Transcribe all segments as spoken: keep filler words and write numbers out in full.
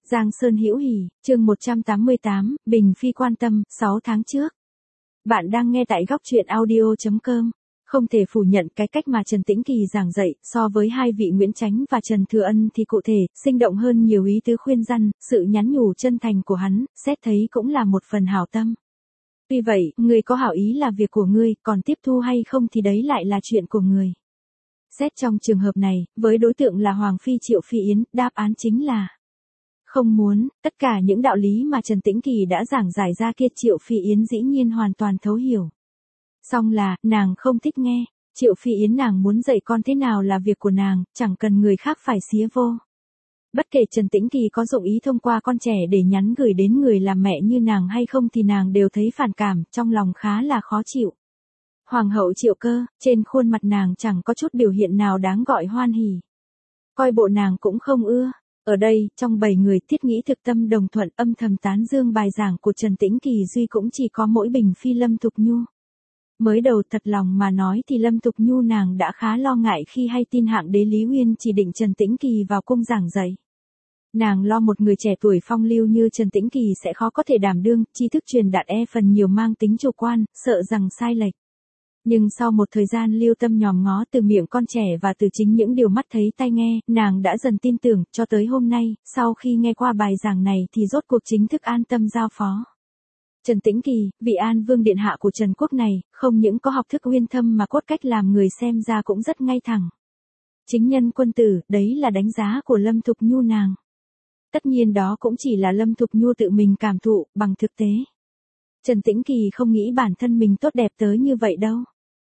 Giang Sơn Hữu Hỉ, chương một trăm tám mươi tám, Bình Phi quan tâm, sáu tháng trước. Bạn đang nghe tại góc truyện audio chấm com. Không thể phủ nhận cái cách mà Trần Tĩnh Kỳ giảng dạy, so với hai vị Nguyễn Chánh và Trần Thừa Ân thì cụ thể, sinh động hơn nhiều ý tứ khuyên răn, sự nhắn nhủ chân thành của hắn, xét thấy cũng là một phần hảo tâm. Tuy vậy, người có hảo ý là việc của ngươi, còn tiếp thu hay không thì đấy lại là chuyện của người. Xét trong trường hợp này, với đối tượng là Hoàng Phi Triệu Phi Yến, đáp án chính là không muốn. Tất cả những đạo lý mà Trần Tĩnh Kỳ đã giảng giải ra kia Triệu Phi Yến dĩ nhiên hoàn toàn thấu hiểu. Song là, nàng không thích nghe. Triệu Phi Yến nàng muốn dạy con thế nào là việc của nàng, chẳng cần người khác phải xía vô. Bất kể Trần Tĩnh Kỳ có dụng ý thông qua con trẻ để nhắn gửi đến người làm mẹ như nàng hay không thì nàng đều thấy phản cảm, trong lòng khá là khó chịu. Hoàng hậu Triệu Cơ, trên khuôn mặt nàng chẳng có chút biểu hiện nào đáng gọi hoan hỉ. Coi bộ nàng cũng không ưa. Ở đây, trong bảy người Thiết Nghĩ thực tâm đồng thuận âm thầm tán dương bài giảng của Trần Tĩnh Kỳ duy cũng chỉ có mỗi Bình Phi Lâm Thục Nhu. Mới đầu thật lòng mà nói thì Lâm Thục Nhu nàng đã khá lo ngại khi hay tin hạng đế Lý Uyên chỉ định Trần Tĩnh Kỳ vào cung giảng dạy. Nàng lo một người trẻ tuổi phong lưu như Trần Tĩnh Kỳ sẽ khó có thể đảm đương, tri thức truyền đạt e phần nhiều mang tính chủ quan, sợ rằng sai lệch. Nhưng sau một thời gian lưu tâm nhòm ngó từ miệng con trẻ và từ chính những điều mắt thấy tai nghe, nàng đã dần tin tưởng, cho tới hôm nay, sau khi nghe qua bài giảng này thì rốt cuộc chính thức an tâm giao phó. Trần Tĩnh Kỳ, vị An Vương Điện Hạ của Trần Quốc này, không những có học thức uyên thâm mà cốt cách làm người xem ra cũng rất ngay thẳng. Chính nhân quân tử, đấy là đánh giá của Lâm Thục Nhu nàng. Tất nhiên đó cũng chỉ là Lâm Thục Nhu tự mình cảm thụ, bằng thực tế. Trần Tĩnh Kỳ không nghĩ bản thân mình tốt đẹp tới như vậy đâu.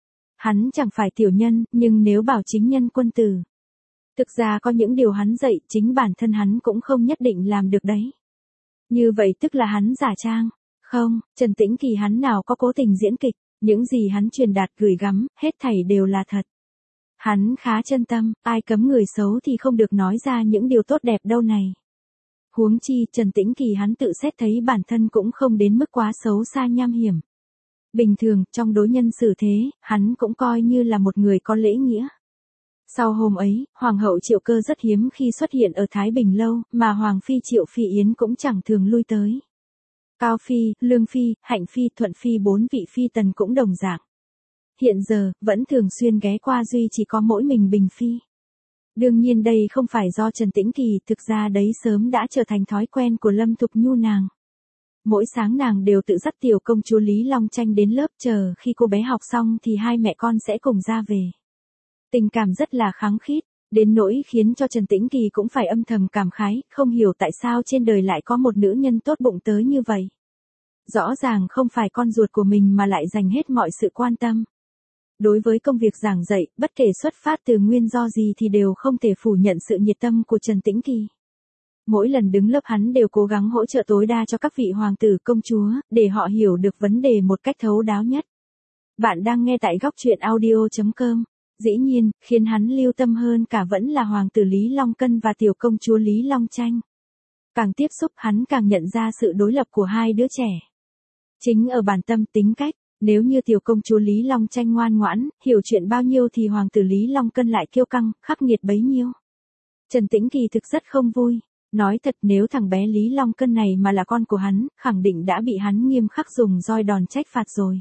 Hắn chẳng phải tiểu nhân, nhưng nếu bảo chính nhân quân tử. Thực ra có những điều hắn dạy, chính bản thân hắn cũng không nhất định làm được đấy. Như vậy tức là hắn giả trang. Không, Trần Tĩnh Kỳ hắn nào có cố tình diễn kịch, những gì hắn truyền đạt gửi gắm, hết thảy đều là thật. Hắn khá chân tâm, ai cấm người xấu thì không được nói ra những điều tốt đẹp đâu này. Huống chi, Trần Tĩnh Kỳ hắn tự xét thấy bản thân cũng không đến mức quá xấu xa nham hiểm. Bình thường, trong đối nhân xử thế, hắn cũng coi như là một người có lễ nghĩa. Sau hôm ấy, Hoàng hậu Triệu Cơ rất hiếm khi xuất hiện ở Thái Bình Lâu, mà Hoàng Phi Triệu Phi Yến cũng chẳng thường lui tới. Cao Phi, Lương Phi, Hạnh Phi, Thuận Phi bốn vị Phi tần cũng đồng dạng. Hiện giờ, vẫn thường xuyên ghé qua duy chỉ có mỗi mình Bình Phi. Đương nhiên đây không phải do Trần Tĩnh Kỳ, thực ra đấy sớm đã trở thành thói quen của Lâm Thục Nhu nàng. Mỗi sáng nàng đều tự dắt tiểu công chúa Lý Long Tranh đến lớp chờ khi cô bé học xong thì hai mẹ con sẽ cùng ra về. Tình cảm rất là khăng khít, đến nỗi khiến cho Trần Tĩnh Kỳ cũng phải âm thầm cảm khái, không hiểu tại sao trên đời lại có một nữ nhân tốt bụng tới như vậy. Rõ ràng không phải con ruột của mình mà lại dành hết mọi sự quan tâm. Đối với công việc giảng dạy, bất kể xuất phát từ nguyên do gì thì đều không thể phủ nhận sự nhiệt tâm của Trần Tĩnh Kỳ. Mỗi lần đứng lớp hắn đều cố gắng hỗ trợ tối đa cho các vị hoàng tử công chúa, để họ hiểu được vấn đề một cách thấu đáo nhất. Bạn đang nghe tại góc truyện audio chấm com. Dĩ nhiên, khiến hắn lưu tâm hơn cả vẫn là hoàng tử Lý Long Cân và tiểu công chúa Lý Long Tranh. Càng tiếp xúc hắn càng nhận ra sự đối lập của hai đứa trẻ. Chính ở bản tâm tính cách, nếu như tiểu công chúa Lý Long Tranh ngoan ngoãn, hiểu chuyện bao nhiêu thì hoàng tử Lý Long Cân lại kiêu căng, khắc nghiệt bấy nhiêu. Trần Tĩnh Kỳ thực rất không vui. Nói thật nếu thằng bé Lý Long Cân này mà là con của hắn, khẳng định đã bị hắn nghiêm khắc dùng roi đòn trách phạt rồi.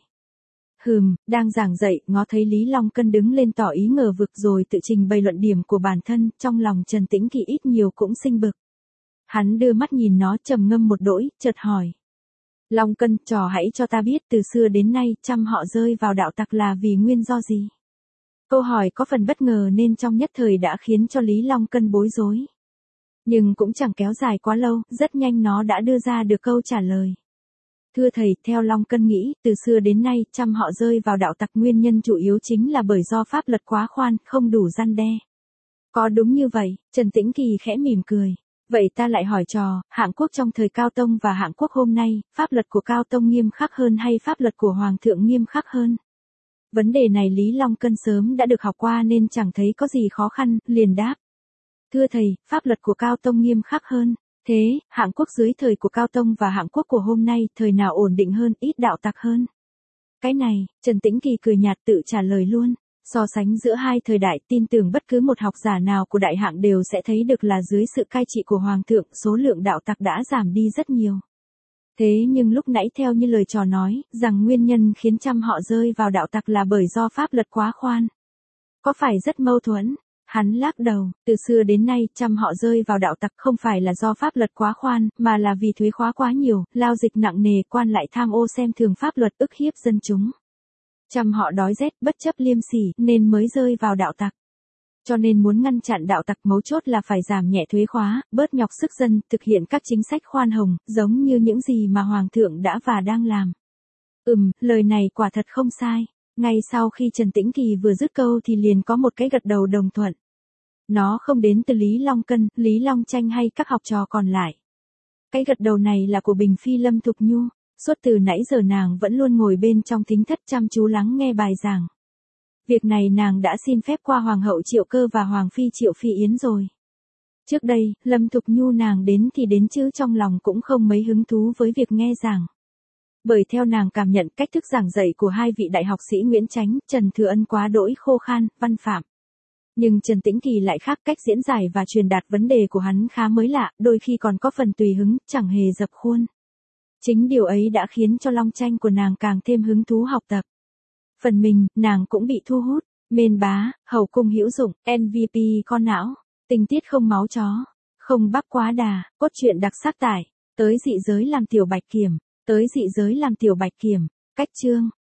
Hừm, đang giảng dạy, ngó thấy Lý Long Cân đứng lên tỏ ý ngờ vực rồi tự trình bày luận điểm của bản thân, trong lòng Trần Tĩnh Kỳ ít nhiều cũng sinh bực. Hắn đưa mắt nhìn nó trầm ngâm một đỗi, chợt hỏi. Long Cân, trò hãy cho ta biết từ xưa đến nay, trăm họ rơi vào đạo tặc là vì nguyên do gì? Câu hỏi có phần bất ngờ nên trong nhất thời đã khiến cho Lý Long Cân bối rối. Nhưng cũng chẳng kéo dài quá lâu, rất nhanh nó đã đưa ra được câu trả lời. Thưa thầy, theo Long Cân nghĩ, từ xưa đến nay, trăm họ rơi vào đạo tặc nguyên nhân chủ yếu chính là bởi do pháp luật quá khoan, không đủ răn đe. Có đúng như vậy, Trần Tĩnh Kỳ khẽ mỉm cười. Vậy ta lại hỏi trò, Hạng Quốc trong thời Cao Tông và Hạng Quốc hôm nay, pháp luật của Cao Tông nghiêm khắc hơn hay pháp luật của Hoàng thượng nghiêm khắc hơn? Vấn đề này Lý Long Cân sớm đã được học qua nên chẳng thấy có gì khó khăn, liền đáp. Thưa thầy, pháp luật của Cao Tông nghiêm khắc hơn. Thế, Hạng Quốc dưới thời của Cao Tông và Hạng Quốc của hôm nay, thời nào ổn định hơn, ít đạo tặc hơn? Cái này, Trần Tĩnh Kỳ cười nhạt tự trả lời luôn. So sánh giữa hai thời đại, tin tưởng bất cứ một học giả nào của đại hạng đều sẽ thấy được là dưới sự cai trị của Hoàng thượng, số lượng đạo tặc đã giảm đi rất nhiều. Thế nhưng lúc nãy theo như lời trò nói, rằng nguyên nhân khiến trăm họ rơi vào đạo tặc là bởi do pháp luật quá khoan. Có phải rất mâu thuẫn? Hắn lắc đầu, từ xưa đến nay, trăm họ rơi vào đạo tặc không phải là do pháp luật quá khoan, mà là vì thuế khóa quá nhiều, lao dịch nặng nề, quan lại tham ô xem thường pháp luật ức hiếp dân chúng. Trăm họ đói rét, bất chấp liêm sỉ, nên mới rơi vào đạo tặc. Cho nên muốn ngăn chặn đạo tặc mấu chốt là phải giảm nhẹ thuế khóa, bớt nhọc sức dân, thực hiện các chính sách khoan hồng, giống như những gì mà Hoàng thượng đã và đang làm. Ừm, lời này quả thật không sai. Ngay sau khi Trần Tĩnh Kỳ vừa dứt câu thì liền có một cái gật đầu đồng thuận. Nó không đến từ Lý Long Cân, Lý Long Tranh hay các học trò còn lại. Cái gật đầu này là của Bình Phi Lâm Thục Nhu, suốt từ nãy giờ nàng vẫn luôn ngồi bên trong thính thất chăm chú lắng nghe bài giảng. Việc này nàng đã xin phép qua Hoàng hậu Triệu Cơ và Hoàng phi Triệu Phi Yến rồi. Trước đây, Lâm Thục Nhu nàng đến thì đến chứ trong lòng cũng không mấy hứng thú với việc nghe giảng. Bởi theo nàng cảm nhận cách thức giảng dạy của hai vị đại học sĩ Nguyễn Chánh, Trần Thừa Ân quá đỗi khô khan, văn phạm. Nhưng Trần Tĩnh Kỳ lại khác, cách diễn giải và truyền đạt vấn đề của hắn khá mới lạ, đôi khi còn có phần tùy hứng, chẳng hề dập khuôn. Chính điều ấy đã khiến cho Long Tranh của nàng càng thêm hứng thú học tập. Phần mình, nàng cũng bị thu hút, mên bá, hậu cung hữu dụng, em vê pê con não, tình tiết không máu chó, không bắp quá đà, cốt truyện đặc sắc tải, tới dị giới làm tiểu bạch kiểm, tới dị giới làm tiểu bạch kiểm, cách chương.